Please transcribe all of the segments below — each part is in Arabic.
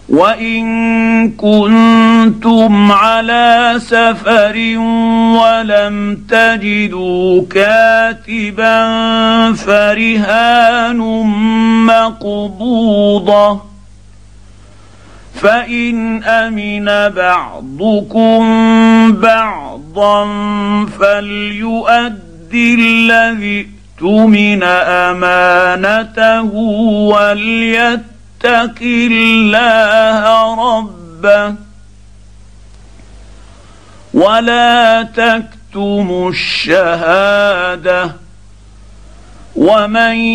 وإن كنتم على سفر ولم تجدوا كاتبا فرهان مقبوضة، فإن أمن بعضكم بعضا فليؤدي الذي اؤتمن أمانته وليتق الله ربه ولا تكتموا الشهادة، ومن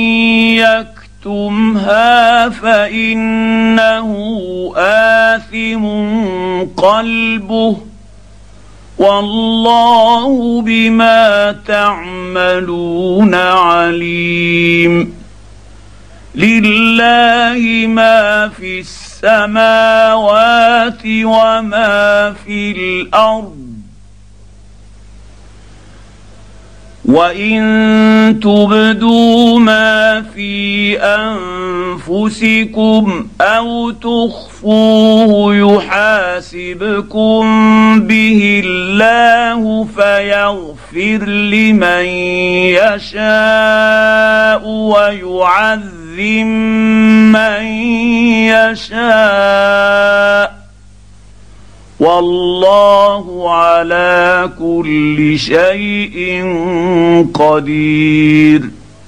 يكتمها فإنه آثم قلبه والله بما تعملون عليم. لله ما في السماوات وما في الأرض، وإن تبدوا ما في أنفسكم أو تخفوه يحاسبكم به الله فيغفر لمن يشاء ويعذب من يشاء، والله على كل شيء قدير.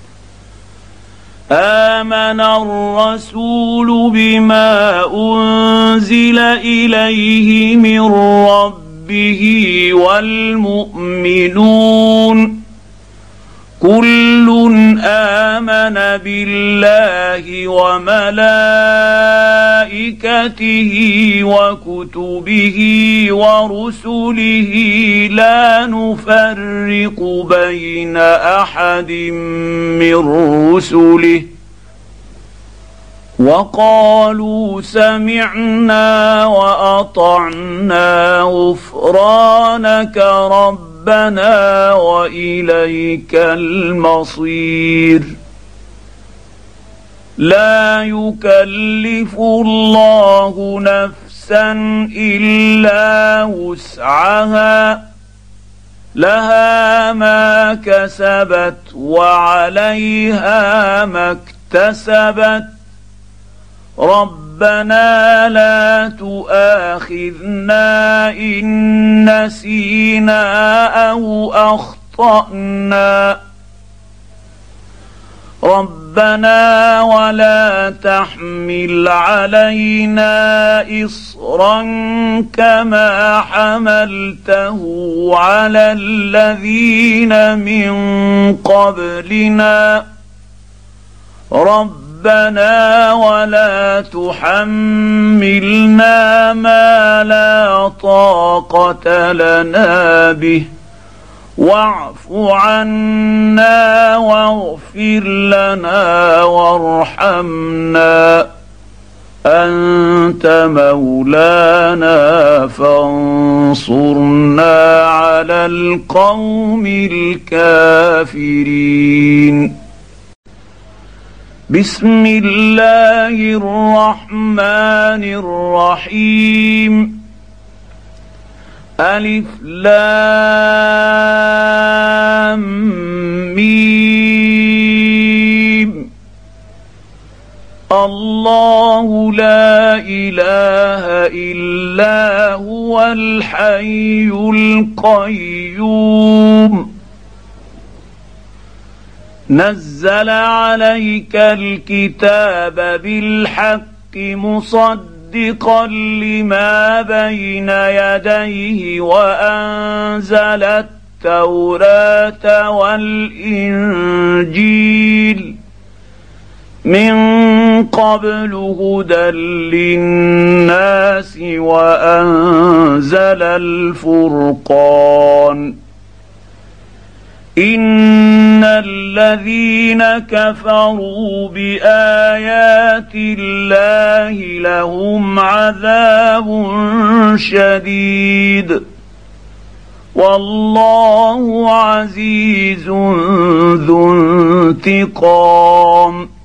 آمن الرسول بما أنزل إليه من ربه والمؤمنون كل آمن بالله وملائكته وكتبه ورسله لا نفرق بين أحد من رسله وقالوا سمعنا وأطعنا غفرانك ربنا وإليك المصير. لا يكلف الله نفسا إلا وسعها، لها ما كسبت وعليها ما اكتسبت، ربنا لا تؤاخذنا إن نسينا أو أخطأنا، ربنا ولا تحمل علينا إصرا كما حملته على الذين من قبلنا، ربنا ولا تحملنا ما لا طاقة لنا به، واعف عنا واغفر لنا وارحمنا أنت مولانا فانصرنا على القوم الكافرين. بسم الله الرحمن الرحيم. ألف لام ميم. الله لا إله إلا هو الحي القيوم. نزل عليك الكتاب بالحق مصدقا لما بين يديه وأنزل التوراة والإنجيل من قبل هدى للناس وأنزل الفرقان. إن الذين كفروا بآيات الله لهم عذاب شديد والله عزيز ذو انتقام.